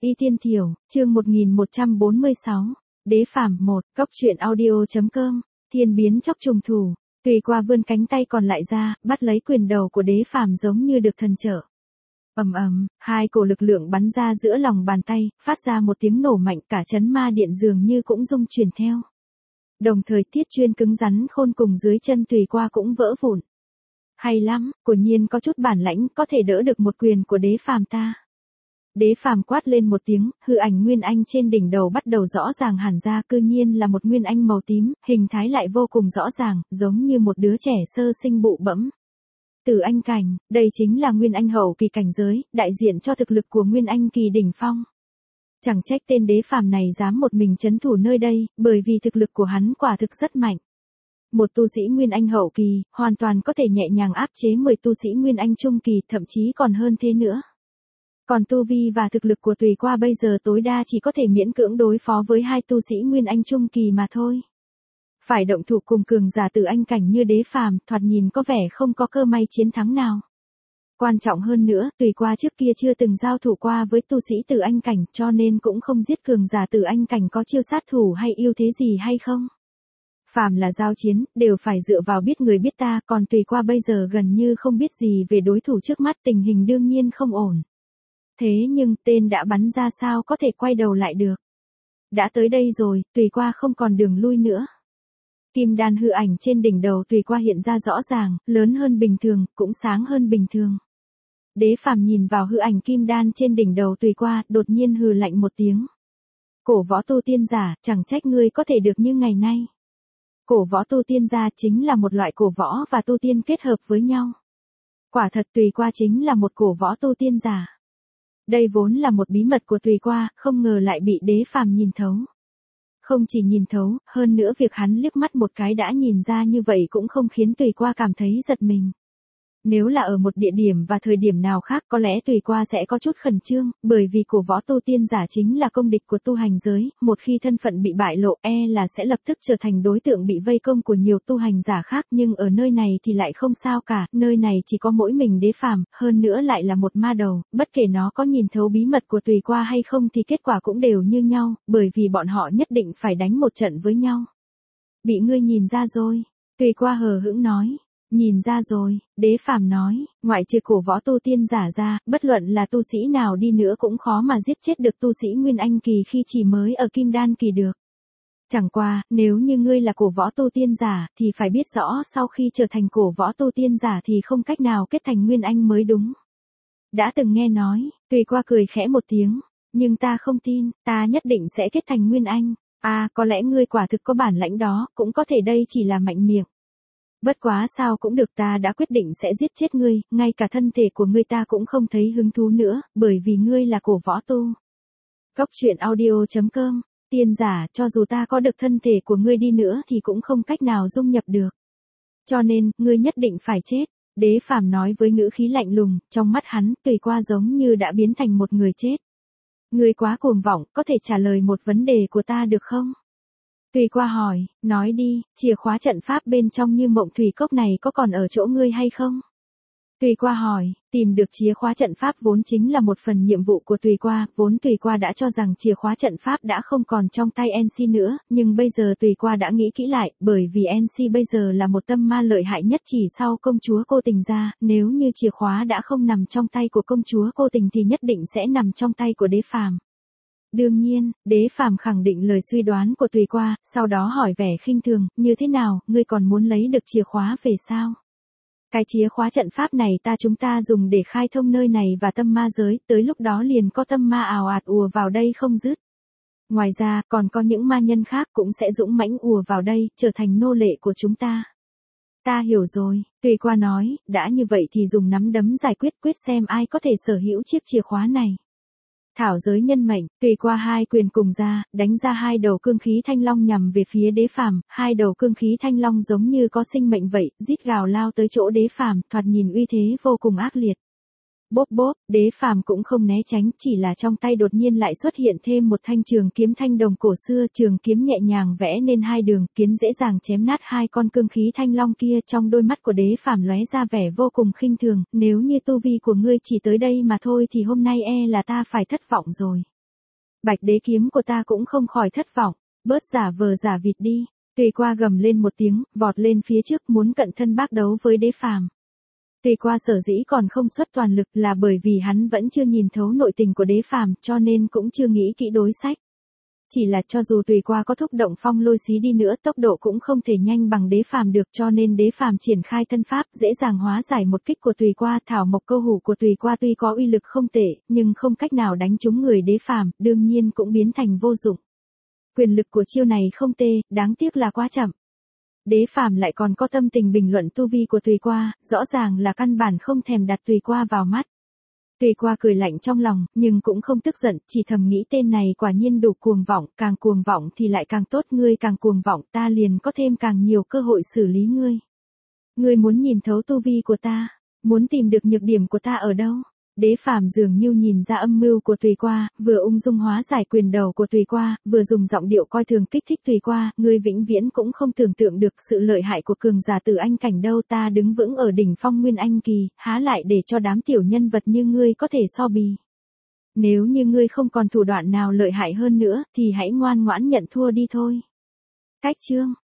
Y Tiên Thiểu, chương 1146, Đế Phàm 1, Cốc truyện audio.com, Thiên biến chóc trùng thủ, tùy qua vươn cánh tay còn lại ra, bắt lấy quyền đầu của Đế Phàm giống như được thần trợ. Ầm ầm, hai cổ lực lượng bắn ra giữa lòng bàn tay, phát ra một tiếng nổ mạnh, cả chấn ma điện dường như cũng rung chuyển theo. Đồng thời Tiết Chuyên cứng rắn khôn cùng dưới chân tùy qua cũng vỡ vụn. Hay lắm, quả nhiên có chút bản lãnh, có thể đỡ được một quyền của Đế Phàm ta. Đế Phàm quát lên một tiếng, hư ảnh nguyên anh trên đỉnh đầu bắt đầu rõ ràng hẳn ra, cư nhiên là một nguyên anh màu tím, hình thái lại vô cùng rõ ràng, giống như một đứa trẻ sơ sinh bụ bẫm. Tử anh cảnh, đây chính là nguyên anh hậu kỳ cảnh giới, đại diện cho thực lực của nguyên anh kỳ đỉnh phong. Chẳng trách tên Đế Phàm này dám một mình trấn thủ nơi đây, bởi vì thực lực của hắn quả thực rất mạnh. Một tu sĩ nguyên anh hậu kỳ, hoàn toàn có thể nhẹ nhàng áp chế 10 tu sĩ nguyên anh trung kỳ, thậm chí còn hơn thế nữa. Còn tu vi và thực lực của tùy qua bây giờ tối đa chỉ có thể miễn cưỡng đối phó với hai tu sĩ nguyên anh trung kỳ mà thôi. Phải động thủ cùng cường giả tử anh cảnh như Đế Phàm, thoạt nhìn có vẻ không có cơ may chiến thắng nào. Quan trọng hơn nữa, tùy qua trước kia chưa từng giao thủ qua với tu sĩ tử anh cảnh, cho nên cũng không biết cường giả tử anh cảnh có chiêu sát thủ hay ưu thế gì hay không. Phàm là giao chiến, đều phải dựa vào biết người biết ta, còn tùy qua bây giờ gần như không biết gì về đối thủ trước mắt, tình hình đương nhiên không ổn. Thế nhưng tên đã bắn ra sao có thể quay đầu lại được. Đã tới đây rồi, tùy qua không còn đường lui nữa. Kim đan hư ảnh trên đỉnh đầu tùy qua hiện ra rõ ràng, lớn hơn bình thường, cũng sáng hơn bình thường. Đế Phàm nhìn vào hư ảnh kim đan trên đỉnh đầu tùy qua, đột nhiên hừ lạnh một tiếng. Cổ võ tu tiên giả, chẳng trách ngươi có thể được như ngày nay. Cổ võ tu tiên gia chính là một loại cổ võ và tu tiên kết hợp với nhau. Quả thật tùy qua chính là một cổ võ tu tiên giả. Đây vốn là một bí mật của tùy qua, không ngờ lại bị Đế Phàm nhìn thấu. Không chỉ nhìn thấu, hơn nữa việc hắn liếc mắt một cái đã nhìn ra như vậy cũng không khiến tùy qua cảm thấy giật mình. Nếu là ở một địa điểm và thời điểm nào khác có lẽ tùy qua sẽ có chút khẩn trương, bởi vì cổ võ tu tiên giả chính là công địch của tu hành giới, một khi thân phận bị bại lộ là sẽ lập tức trở thành đối tượng bị vây công của nhiều tu hành giả khác, nhưng ở nơi này thì lại không sao cả, nơi này chỉ có mỗi mình Đế Phàm, hơn nữa lại là một ma đầu, bất kể nó có nhìn thấu bí mật của tùy qua hay không thì kết quả cũng đều như nhau, bởi vì bọn họ nhất định phải đánh một trận với nhau. Bị ngươi nhìn ra rồi, tùy qua hờ hững nói. Nhìn ra rồi, Đế Phàm nói, ngoại trừ cổ võ tu tiên giả ra, bất luận là tu sĩ nào đi nữa cũng khó mà giết chết được tu sĩ Nguyên Anh kỳ khi chỉ mới ở Kim Đan kỳ được. Chẳng qua, nếu như ngươi là cổ võ tu tiên giả, thì phải biết rõ sau khi trở thành cổ võ tu tiên giả thì không cách nào kết thành Nguyên Anh mới đúng. Đã từng nghe nói, tùy qua cười khẽ một tiếng, nhưng ta không tin, ta nhất định sẽ kết thành Nguyên Anh. Có lẽ ngươi quả thực có bản lãnh đó, cũng có thể đây chỉ là mạnh miệng. Bất quá sao cũng được, ta đã quyết định sẽ giết chết ngươi, ngay cả thân thể của ngươi ta cũng không thấy hứng thú nữa, bởi vì ngươi là cổ võ tu. Cốc truyện audio.com, tiên giả, cho dù ta có được thân thể của ngươi đi nữa thì cũng không cách nào dung nhập được. Cho nên, ngươi nhất định phải chết. Đế Phàm nói với ngữ khí lạnh lùng, trong mắt hắn, tùy qua giống như đã biến thành một người chết. Ngươi quá cuồng vọng, có thể trả lời một vấn đề của ta được không? Tùy qua hỏi, nói đi, chìa khóa trận pháp bên trong Như Mộng Thủy Cốc này có còn ở chỗ ngươi hay không? Tùy qua hỏi, tìm được chìa khóa trận pháp vốn chính là một phần nhiệm vụ của tùy qua, vốn tùy qua đã cho rằng chìa khóa trận pháp đã không còn trong tay NC nữa, nhưng bây giờ tùy qua đã nghĩ kỹ lại, bởi vì NC bây giờ là một tâm ma lợi hại nhất chỉ sau công chúa Cô Tình ra, nếu như chìa khóa đã không nằm trong tay của công chúa Cô Tình thì nhất định sẽ nằm trong tay của Đế Phàm. Đương nhiên, Đế Phàm khẳng định lời suy đoán của tùy qua, sau đó hỏi vẻ khinh thường, như thế nào, ngươi còn muốn lấy được chìa khóa về sao? Cái chìa khóa trận pháp này chúng ta dùng để khai thông nơi này và tâm ma giới, tới lúc đó liền có tâm ma ào ạt ùa vào đây không dứt. Ngoài ra, còn có những ma nhân khác cũng sẽ dũng mãnh ùa vào đây, trở thành nô lệ của chúng ta. Ta hiểu rồi, tùy qua nói, đã như vậy thì dùng nắm đấm giải quyết xem ai có thể sở hữu chiếc chìa khóa này. Thảo giới nhân mệnh, tùy qua hai quyền cùng ra, đánh ra hai đầu cương khí thanh long nhằm về phía Đế Phàm, hai đầu cương khí thanh long giống như có sinh mệnh vậy, rít gào lao tới chỗ Đế Phàm, thoạt nhìn uy thế vô cùng ác liệt. Bốp bốp, Đế Phàm cũng không né tránh, chỉ là trong tay đột nhiên lại xuất hiện thêm một thanh trường kiếm thanh đồng cổ xưa, trường kiếm nhẹ nhàng vẽ nên hai đường, kiến dễ dàng chém nát hai con cương khí thanh long kia, trong đôi mắt của Đế Phàm lóe ra vẻ vô cùng khinh thường, nếu như tu vi của ngươi chỉ tới đây mà thôi thì hôm nay là ta phải thất vọng rồi. Bạch đế kiếm của ta cũng không khỏi thất vọng, bớt giả vờ giả vịt đi. Tùy Qua gầm lên một tiếng, vọt lên phía trước muốn cận thân bác đấu với Đế Phàm. Tùy Qua sở dĩ còn không xuất toàn lực là bởi vì hắn vẫn chưa nhìn thấu nội tình của Đế Phàm, cho nên cũng chưa nghĩ kỹ đối sách. Chỉ là cho dù Tùy Qua có thúc động phong lôi xí đi nữa, tốc độ cũng không thể nhanh bằng Đế Phàm được, cho nên Đế Phàm triển khai thân pháp dễ dàng hóa giải một kích của Tùy Qua. Thảo Mộc Câu Hủ của Tùy Qua tuy có uy lực không tệ, nhưng không cách nào đánh trúng người Đế Phàm, đương nhiên cũng biến thành vô dụng. Quyền lực của chiêu này không tệ, đáng tiếc là quá chậm. Đế Phàm lại còn có tâm tình bình luận tu vi của Tùy Qua, rõ ràng là căn bản không thèm đặt Tùy Qua vào mắt. Tùy Qua cười lạnh trong lòng, nhưng cũng không tức giận, chỉ thầm nghĩ tên này quả nhiên đủ cuồng vọng, càng cuồng vọng thì lại càng tốt, ngươi càng cuồng vọng ta liền có thêm càng nhiều cơ hội xử lý ngươi. Ngươi muốn nhìn thấu tu vi của ta, muốn tìm được nhược điểm của ta ở đâu? Đế Phàm dường như nhìn ra âm mưu của Tùy Qua, vừa ung dung hóa giải quyền đầu của Tùy Qua, vừa dùng giọng điệu coi thường kích thích Tùy Qua, ngươi vĩnh viễn cũng không tưởng tượng được sự lợi hại của cường giả Tử Anh cảnh đâu, ta đứng vững ở đỉnh phong Nguyên Anh kỳ, há lại để cho đám tiểu nhân vật như ngươi có thể so bì. Nếu như ngươi không còn thủ đoạn nào lợi hại hơn nữa, thì hãy ngoan ngoãn nhận thua đi thôi. Cách chương